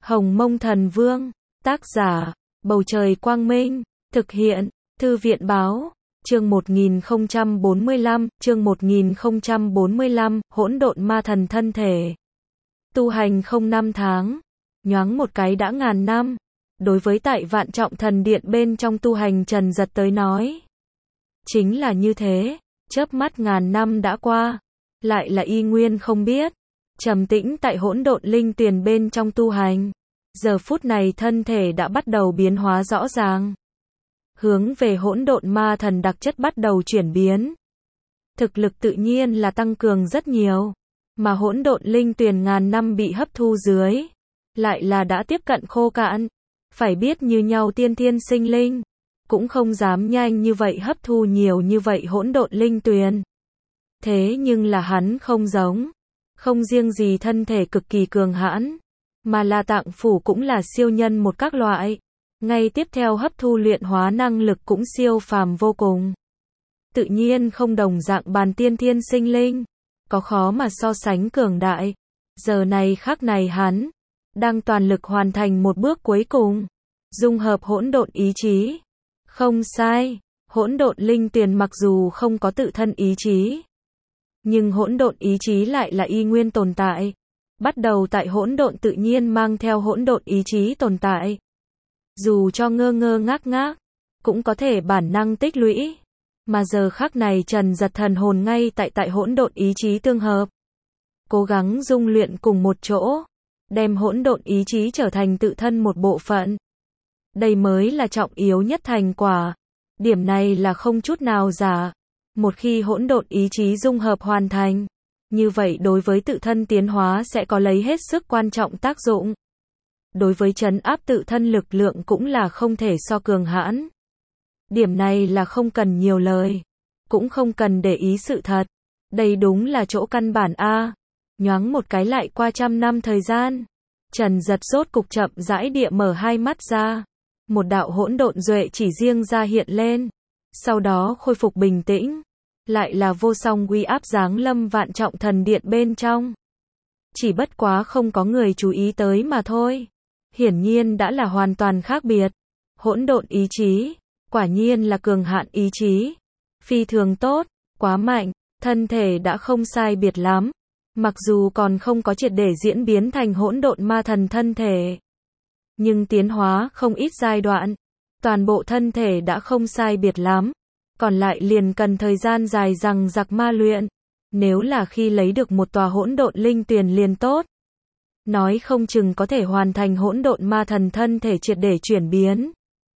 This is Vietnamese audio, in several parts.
Hồng Mông Thần Vương, tác giả, Bầu Trời Quang Minh, thực hiện, Thư viện Báo, chương 1045, hỗn độn ma thần thân thể. Tu hành không 5 tháng, nhoáng một cái đã ngàn năm. Đối với tại Vạn Trọng Thần Điện bên trong tu hành Trần Dật tới nói, chính là như thế, chớp mắt ngàn năm đã qua, lại là y nguyên không biết. Trầm tĩnh tại hỗn độn linh tuyền bên trong tu hành, giờ phút này thân thể đã bắt đầu biến hóa rõ ràng, hướng về hỗn độn ma thần đặc chất bắt đầu chuyển biến. Thực lực tự nhiên là tăng cường rất nhiều, mà hỗn độn linh tuyền ngàn năm bị hấp thu dưới, lại là đã tiếp cận khô cạn. Phải biết như nhau tiên thiên sinh linh, cũng không dám nhanh như vậy hấp thu nhiều như vậy hỗn độn linh tuyền. Thế nhưng là hắn không giống, không riêng gì thân thể cực kỳ cường hãn, mà là tạng phủ cũng là siêu nhân một các loại. Ngay tiếp theo hấp thu luyện hóa năng lực cũng siêu phàm vô cùng. Tự nhiên không đồng dạng bàn tiên thiên sinh linh, có khó mà so sánh cường đại. Giờ này khắc này hắn đang toàn lực hoàn thành một bước cuối cùng, dung hợp hỗn độn ý chí. Không sai, hỗn độn linh tuyền mặc dù không có tự thân ý chí, nhưng hỗn độn ý chí lại là y nguyên tồn tại. Bắt đầu tại hỗn độn tự nhiên mang theo hỗn độn ý chí tồn tại. Dù cho ngơ ngơ ngác ngác, cũng có thể bản năng tích lũy. Mà giờ khắc này Trần Dật thần hồn ngay tại hỗn độn ý chí tương hợp, cố gắng dung luyện cùng một chỗ, đem hỗn độn ý chí trở thành tự thân một bộ phận. Đây mới là trọng yếu nhất thành quả. Điểm này là không chút nào giả. Một khi hỗn độn ý chí dung hợp hoàn thành, như vậy đối với tự thân tiến hóa sẽ có lấy hết sức quan trọng tác dụng. Đối với trấn áp tự thân lực lượng cũng là không thể so cường hãn. Điểm này là không cần nhiều lời, cũng không cần để ý sự thật. Đây đúng là chỗ căn bản a. Nhoáng một cái lại qua 100 năm thời gian, Trần Dật rốt cục chậm rãi địa mở hai mắt ra. Một đạo hỗn độn duệ chỉ riêng ra hiện lên, sau đó khôi phục bình tĩnh, lại là vô song uy áp giáng lâm Vạn Trọng Thần Điện bên trong. Chỉ bất quá không có người chú ý tới mà thôi. Hiển nhiên đã là hoàn toàn khác biệt. Hỗn độn ý chí, quả nhiên là cường hạn ý chí, phi thường tốt, quá mạnh, thân thể đã không sai biệt lắm. Mặc dù còn không có triệt để diễn biến thành hỗn độn ma thần thân thể, nhưng tiến hóa không ít giai đoạn, toàn bộ thân thể đã không sai biệt lắm, còn lại liền cần thời gian dài dằng dặc ma luyện. Nếu là khi lấy được một tòa hỗn độn linh tuyền liền tốt, nói không chừng có thể hoàn thành hỗn độn ma thần thân thể triệt để chuyển biến.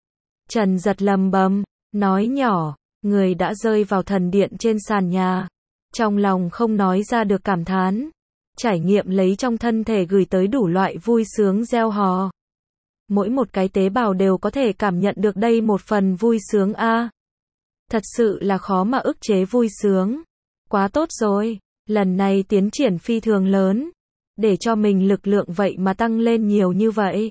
Trần Dật lầm bầm, nói nhỏ, người đã rơi vào thần điện trên sàn nhà, trong lòng không nói ra được cảm thán, trải nghiệm lấy trong thân thể gửi tới đủ loại vui sướng gieo hò. Mỗi một cái tế bào đều có thể cảm nhận được đây một phần vui sướng a. Thật sự là khó mà ức chế vui sướng. Quá tốt rồi, lần này tiến triển phi thường lớn, để cho mình lực lượng vậy mà tăng lên nhiều như vậy.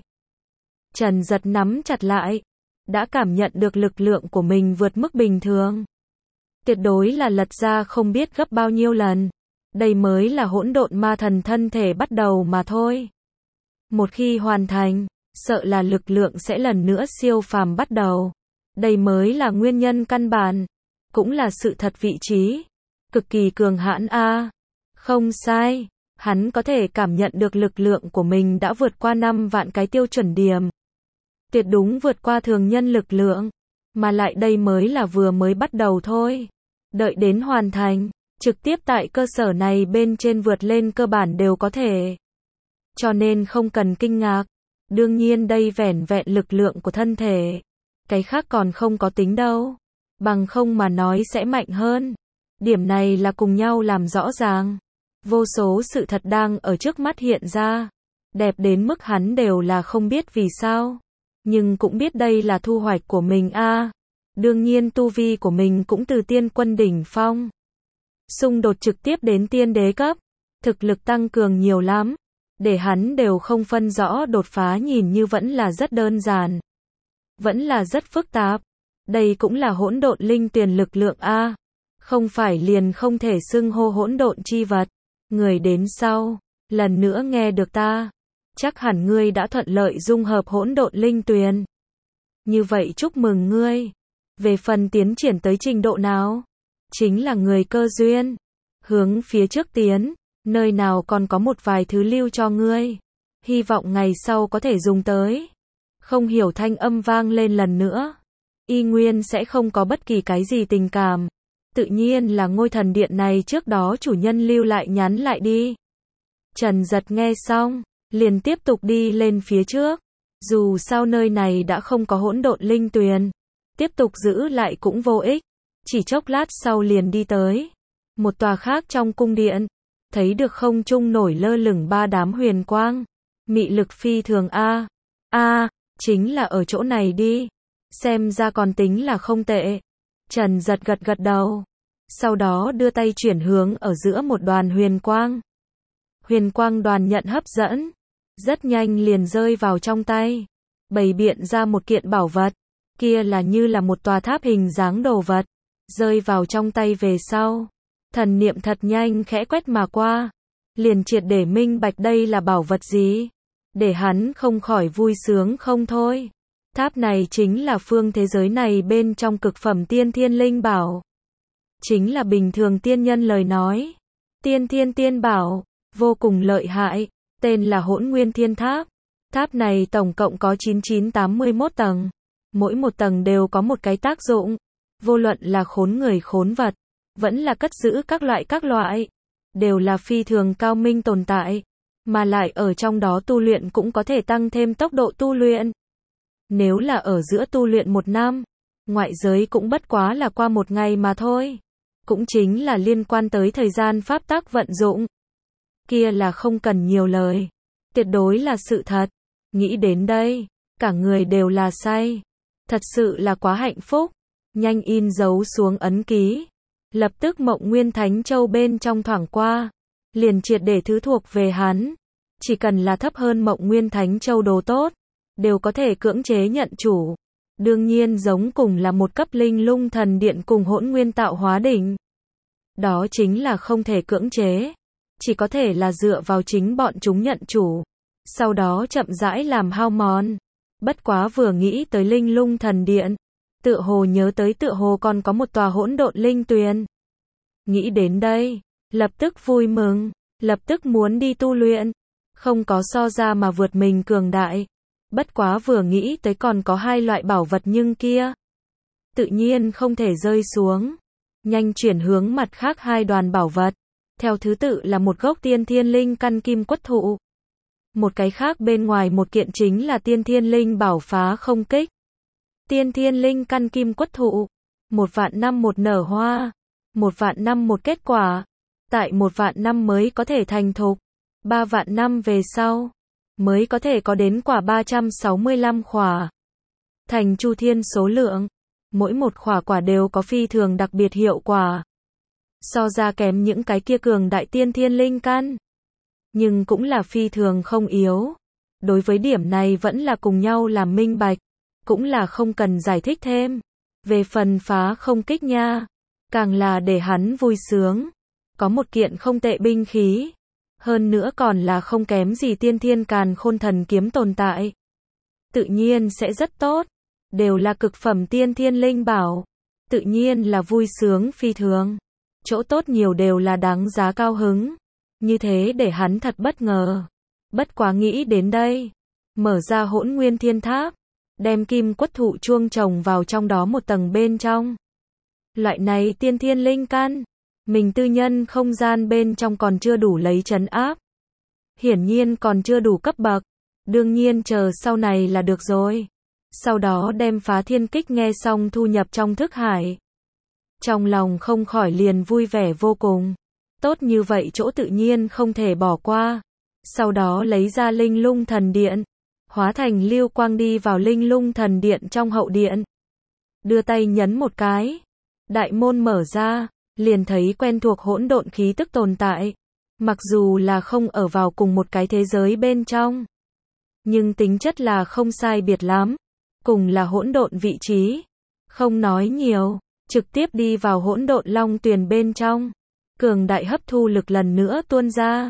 Trần Dật nắm chặt lại, đã cảm nhận được lực lượng của mình vượt mức bình thường. Tuyệt đối là lật ra không biết gấp bao nhiêu lần. Đây mới là hỗn độn ma thần thân thể bắt đầu mà thôi. Một khi hoàn thành, sợ là lực lượng sẽ lần nữa siêu phàm bắt đầu. Đây mới là nguyên nhân căn bản, cũng là sự thật vị trí. Cực kỳ cường hãn a. Không sai, hắn có thể cảm nhận được lực lượng của mình đã vượt qua 5 vạn cái tiêu chuẩn điểm. Tuyệt đúng vượt qua thường nhân lực lượng, mà lại đây mới là vừa mới bắt đầu thôi. Đợi đến hoàn thành, trực tiếp tại cơ sở này bên trên vượt lên cơ bản đều có thể. Cho nên không cần kinh ngạc. Đương nhiên đây vẻn vẹn lực lượng của thân thể, cái khác còn không có tính đâu. Bằng không mà nói sẽ mạnh hơn. Điểm này là cùng nhau làm rõ ràng. Vô số sự thật đang ở trước mắt hiện ra, đẹp đến mức hắn đều là không biết vì sao, nhưng cũng biết đây là thu hoạch của mình a. Đương nhiên tu vi của mình cũng từ tiên quân đỉnh phong xung đột trực tiếp đến tiên đế cấp, thực lực tăng cường nhiều lắm, để hắn đều không phân rõ đột phá nhìn như vẫn là rất đơn giản, vẫn là rất phức tạp. Đây cũng là hỗn độn linh tuyền lực lượng a, không phải liền không thể xưng hô hỗn độn chi vật. Người đến sau, lần nữa nghe được ta chắc hẳn ngươi đã thuận lợi dung hợp hỗn độn linh tuyền. Như vậy chúc mừng ngươi. Về phần tiến triển tới trình độ nào, chính là người cơ duyên. Hướng phía trước tiến, nơi nào còn có một vài thứ lưu cho ngươi. Hy vọng ngày sau có thể dùng tới. Không hiểu thanh âm vang lên lần nữa. Y nguyên sẽ không có bất kỳ cái gì tình cảm. Tự nhiên là ngôi thần điện này trước đó chủ nhân lưu lại nhắn lại đi. Trần Giật nghe xong, liền tiếp tục đi lên phía trước. Dù sao nơi này đã không có hỗn độn linh tuyền, tiếp tục giữ lại cũng vô ích. Chỉ chốc lát sau liền đi tới một tòa khác trong cung điện. Thấy được không trung nổi lơ lửng 3 đám huyền quang. Mị lực phi thường chính là ở chỗ này đi. Xem ra còn tính là không tệ. Trần Giật gật gật đầu. Sau đó đưa tay chuyển hướng ở giữa một đoàn huyền quang. Huyền quang đoàn nhận hấp dẫn. Rất nhanh liền rơi vào trong tay. Bày biện ra một kiện bảo vật. Kia là như là một tòa tháp hình dáng đồ vật. Rơi vào trong tay về sau. Thần niệm thật nhanh khẽ quét mà qua. Liền triệt để minh bạch đây là bảo vật gì. Để hắn không khỏi vui sướng không thôi. Tháp này chính là phương thế giới này bên trong cực phẩm tiên thiên linh bảo. Chính là bình thường tiên nhân lời nói. Tiên thiên tiên bảo, vô cùng lợi hại, tên là Hỗn Nguyên Thiên Tháp. Tháp này tổng cộng có 9981 tầng. Mỗi một tầng đều có một cái tác dụng. Vô luận là khốn người khốn vật, vẫn là cất giữ các loại, đều là phi thường cao minh tồn tại. Mà lại ở trong đó tu luyện cũng có thể tăng thêm tốc độ tu luyện. Nếu là ở giữa tu luyện 1 năm, ngoại giới cũng bất quá là qua 1 ngày mà thôi. Cũng chính là liên quan tới thời gian pháp tắc vận dụng. Kia là không cần nhiều lời. Tuyệt đối là sự thật. Nghĩ đến đây, cả người đều là say. Thật sự là quá hạnh phúc. Nhanh in dấu xuống ấn ký. Lập tức Mộng Nguyên Thánh Châu bên trong thoảng qua. Liền triệt để thứ thuộc về hắn. Chỉ cần là thấp hơn Mộng Nguyên Thánh Châu đồ tốt, đều có thể cưỡng chế nhận chủ. Đương nhiên giống cùng là một cấp linh lung thần điện cùng Hỗn Nguyên Tạo Hóa Đỉnh. Đó chính là không thể cưỡng chế. Chỉ có thể là dựa vào chính bọn chúng nhận chủ. Sau đó chậm rãi làm hao mòn. Bất quá vừa nghĩ tới linh lung thần điện, tựa hồ nhớ tới tựa hồ còn có một tòa hỗn độn linh tuyền. Nghĩ đến đây, lập tức vui mừng, lập tức muốn đi tu luyện. Không có so ra mà vượt mình cường đại. Bất quá vừa nghĩ tới còn có 2 loại bảo vật nhưng kia, tự nhiên không thể rơi xuống. Nhanh chuyển hướng mặt khác 2 đoàn bảo vật. Theo thứ tự là một gốc tiên thiên linh căn kim quất thụ. Một cái khác bên ngoài một kiện chính là tiên thiên linh bảo phá không kích. Tiên thiên linh căn kim quất thụ. 1 vạn năm một nở hoa. 1 vạn năm một kết quả. Tại 1 vạn năm mới có thể thành thục. 3 vạn năm về sau, mới có thể có đến quả 365 khỏa. Thành chu thiên số lượng. Mỗi một khỏa quả đều có phi thường đặc biệt hiệu quả. So ra kém những cái kia cường đại tiên thiên linh căn. Nhưng cũng là phi thường không yếu. Đối với điểm này vẫn là cùng nhau làm minh bạch. Cũng là không cần giải thích thêm. Về phần phá không kích nha, càng là để hắn vui sướng. Có một kiện không tệ binh khí. Hơn nữa còn là không kém gì tiên thiên càn khôn thần kiếm tồn tại. Tự nhiên sẽ rất tốt. Đều là cực phẩm tiên thiên linh bảo. Tự nhiên là vui sướng phi thường. Chỗ tốt nhiều đều là đáng giá cao hứng. Như thế để hắn thật bất ngờ. Bất quá nghĩ đến đây. Mở ra Hỗn Nguyên Thiên Tháp. Đem kim quất thụ chuông trồng vào trong đó một tầng bên trong. Loại này tiên thiên linh căn. Mình tư nhân không gian bên trong còn chưa đủ lấy trấn áp. Hiển nhiên còn chưa đủ cấp bậc. Đương nhiên chờ sau này là được rồi. Sau đó đem phá thiên kích nghe xong thu nhập trong thức hải. Trong lòng không khỏi liền vui vẻ vô cùng. Tốt như vậy chỗ tự nhiên không thể bỏ qua. Sau đó lấy ra linh lung thần điện. Hóa thành lưu quang đi vào linh lung thần điện trong hậu điện. Đưa tay nhấn một cái. Đại môn mở ra. Liền thấy quen thuộc hỗn độn khí tức tồn tại. Mặc dù là không ở vào cùng một cái thế giới bên trong. Nhưng tính chất là không sai biệt lắm. Cùng là hỗn độn vị trí. Không nói nhiều. Trực tiếp đi vào hỗn độn long tuyền bên trong. Cường đại hấp thu lực lần nữa tuôn ra.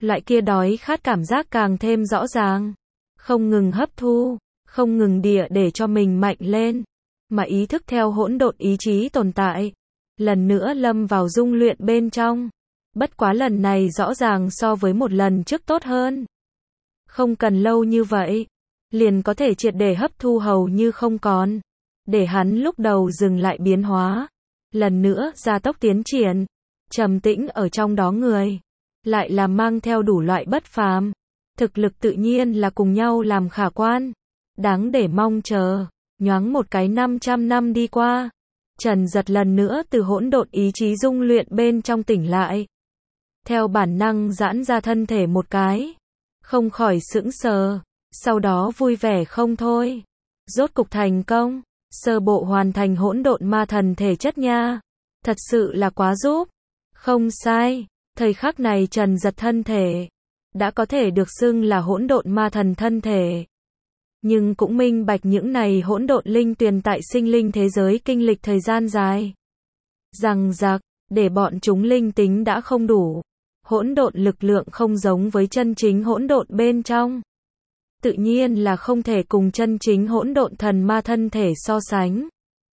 Loại kia đói khát cảm giác càng thêm rõ ràng. Không ngừng hấp thu, không ngừng địa để cho mình mạnh lên, mà ý thức theo hỗn độn ý chí tồn tại. Lần nữa lâm vào dung luyện bên trong. Bất quá lần này rõ ràng so với một lần trước tốt hơn. Không cần lâu như vậy, liền có thể triệt để hấp thu hầu như không còn. Để hắn lúc đầu dừng lại biến hóa. Lần nữa gia tốc tiến triển. Trầm tĩnh ở trong đó người. Lại là mang theo đủ loại bất phàm. Thực lực tự nhiên là cùng nhau làm khả quan. Đáng để mong chờ. Nhoáng một cái 500 năm đi qua. Trần Giật lần nữa từ hỗn độn ý chí dung luyện bên trong tỉnh lại. Theo bản năng giãn ra thân thể một cái. Không khỏi sững sờ. Sau đó vui vẻ không thôi. Rốt cục thành công. Sơ bộ hoàn thành hỗn độn ma thần thể chất nha. Thật sự là quá giúp. Không sai. Thời khắc này Trần Giật thân thể đã có thể được xưng là hỗn độn ma thần thân thể. Nhưng cũng minh bạch những này hỗn độn linh tuyền tại sinh linh thế giới kinh lịch thời gian dài. Rằng rạc, để bọn chúng linh tính đã không đủ. Hỗn độn lực lượng không giống với chân chính hỗn độn bên trong. Tự nhiên là không thể cùng chân chính hỗn độn thần ma thân thể so sánh.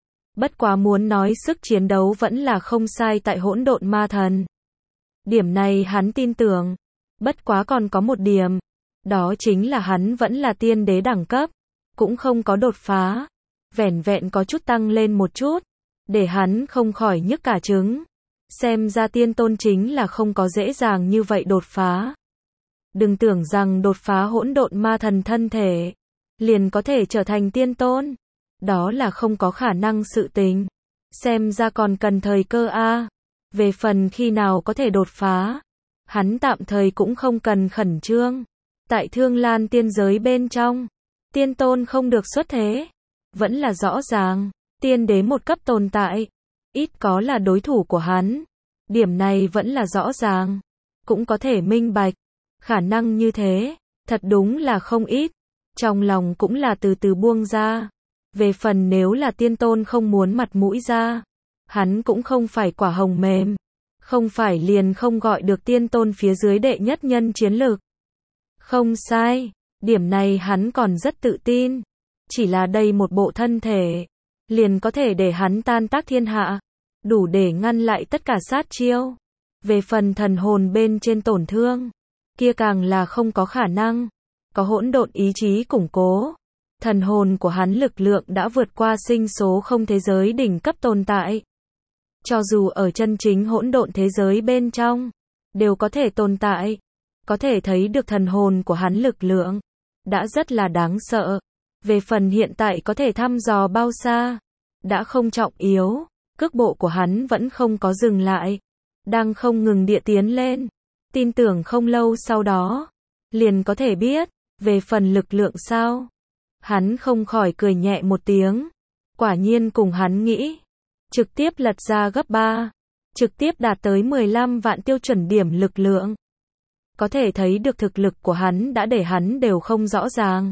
Bất quá muốn nói sức chiến đấu vẫn là không sai tại hỗn độn ma thần. Điểm này hắn tin tưởng. Bất quá còn có một điểm. Đó chính là hắn vẫn là tiên đế đẳng cấp. Cũng không có đột phá. Vẻn vẹn có chút tăng lên một chút. Để hắn không khỏi nhức cả trứng. Xem ra tiên tôn chính là không có dễ dàng như vậy đột phá. Đừng tưởng rằng đột phá hỗn độn ma thần thân thể. Liền có thể trở thành tiên tôn. Đó là không có khả năng sự tình. Xem ra còn cần thời cơ a. Về phần khi nào có thể đột phá. Hắn tạm thời cũng không cần khẩn trương. Tại Thương Lan tiên giới bên trong. Tiên tôn không được xuất thế. Vẫn là rõ ràng. Tiên đế một cấp tồn tại. Ít có là đối thủ của hắn. Điểm này vẫn là rõ ràng. Cũng có thể minh bạch. Khả năng như thế. Thật đúng là không ít. Trong lòng cũng là từ từ buông ra. Về phần nếu là tiên tôn không muốn mặt mũi ra. Hắn cũng không phải quả hồng mềm. Không phải liền không gọi được tiên tôn phía dưới đệ nhất nhân chiến lược. Không sai. Điểm này hắn còn rất tự tin. Chỉ là đây một bộ thân thể. Liền có thể để hắn tan tác thiên hạ. Đủ để ngăn lại tất cả sát chiêu. Về phần thần hồn bên trên tổn thương. Kia càng là không có khả năng. Có hỗn độn ý chí củng cố. Thần hồn của hắn lực lượng đã vượt qua sinh số không thế giới đỉnh cấp tồn tại. Cho dù ở chân chính hỗn độn thế giới bên trong. Đều có thể tồn tại. Có thể thấy được thần hồn của hắn lực lượng. Đã rất là đáng sợ. Về phần hiện tại có thể thăm dò bao xa. Đã không trọng yếu. Cước bộ của hắn vẫn không có dừng lại. Đang không ngừng địa tiến lên. Tin tưởng không lâu sau đó. Liền có thể biết. Về phần lực lượng sao. Hắn không khỏi cười nhẹ một tiếng. Quả nhiên cùng hắn nghĩ. Trực tiếp lật ra gấp 3. Trực tiếp đạt tới 15 vạn tiêu chuẩn điểm lực lượng. Có thể thấy được thực lực của hắn đã để hắn đều không rõ ràng.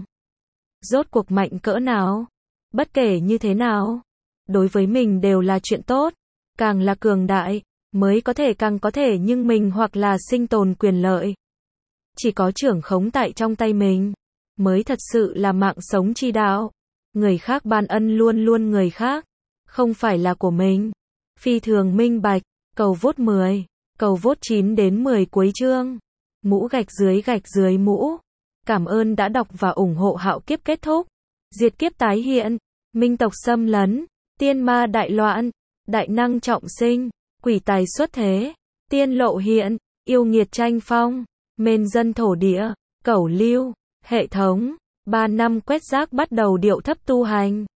Rốt cuộc mạnh cỡ nào. Bất kể như thế nào. Đối với mình đều là chuyện tốt. Càng là cường đại. Mới có thể càng có thể nhưng mình hoặc là sinh tồn quyền lợi. Chỉ có trưởng khống tại trong tay mình. Mới thật sự là mạng sống chi đạo. Người khác ban ân luôn luôn người khác. Không phải là của mình. Phi thường minh bạch. Cầu vote 10. Cầu vote 9 đến 10 cuối chương. Mũ gạch dưới mũ. Cảm ơn đã đọc và ủng hộ Hạo Kiếp kết thúc. Diệt kiếp tái hiện. Minh tộc xâm lấn. Tiên ma đại loạn. Đại năng trọng sinh. Quỷ tài xuất thế. Tiên lộ hiện. Yêu nghiệt tranh phong. Mên dân thổ địa. Cẩu lưu. Hệ thống. 3 năm quét rác bắt đầu điệu thấp tu hành.